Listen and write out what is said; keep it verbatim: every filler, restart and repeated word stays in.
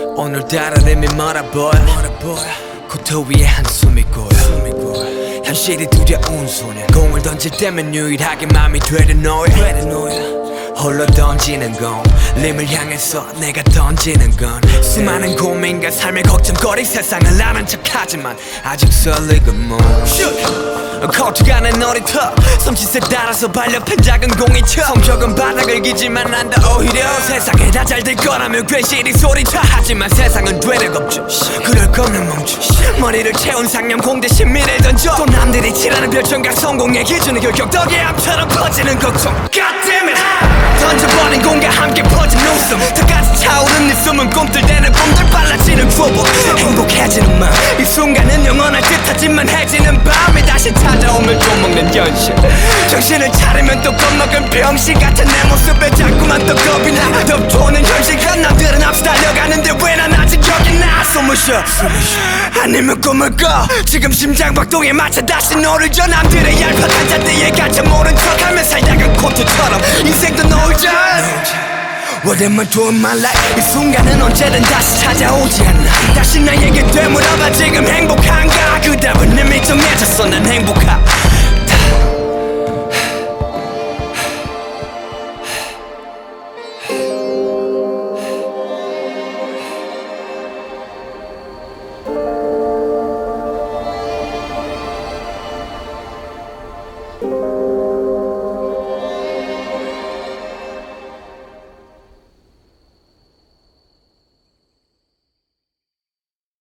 오늘따라 내미 멀어 보여 코트 위에 한숨이 고여 현실이 두려운 소녀 공을 던질 때면 유일하게 맘이 되는 너야 홀로 던지는 건 림을 향해서 내가 던지는 건 수많은 고민과 삶의 걱정거리 세상을 아는 척하지만 아직 설레고 뭐 코트가 내 놀이터 손짓에 따라서 발렵한 작은 공이쳐 성격은 바닥을 기지만 난다 오히려 세상에 다 잘 될 거라며 괜시리 소리쳐 하지만 세상은 되레 겁죠 그럴 거면 멈춰 머리를 채운 상념 공대신 미래를 던져 또 남들이 칠하는 별점과 성공의 기준은 결격 덕이암처럼 퍼지는 걱정 God damn it 던져버린 공과 함께 퍼진 웃음 턱까지 차오른 네 숨은 꿈틀대는 꿈들 빨라지는 초보 행복해지는 마음 이 순간은 영원할 듯하지만 해지는 밤이 다시 찾아오면 또 먹는 현실 정신을 차리면 또 겁먹은 병신 같은 내 모습에 자꾸만 또 겁이 나 덮도는 현실과 남들은 앞서 달려가는데 왜 난 아직 여기 나 숨을 쉬어 아니면 꿈을 꿔 지금 심장박동에 맞춰 다시 너를 줘 남들의 얄팍한 잔디에 갇혀 모른 척하며 살다간 코트처럼 인생도 놀자 What am I doing my life 이 순간은 언제든 다시 찾아오지 않나 다시 나에게 되물어봐 지금 행복한가 그 답은 이미 정해졌어 난 행복하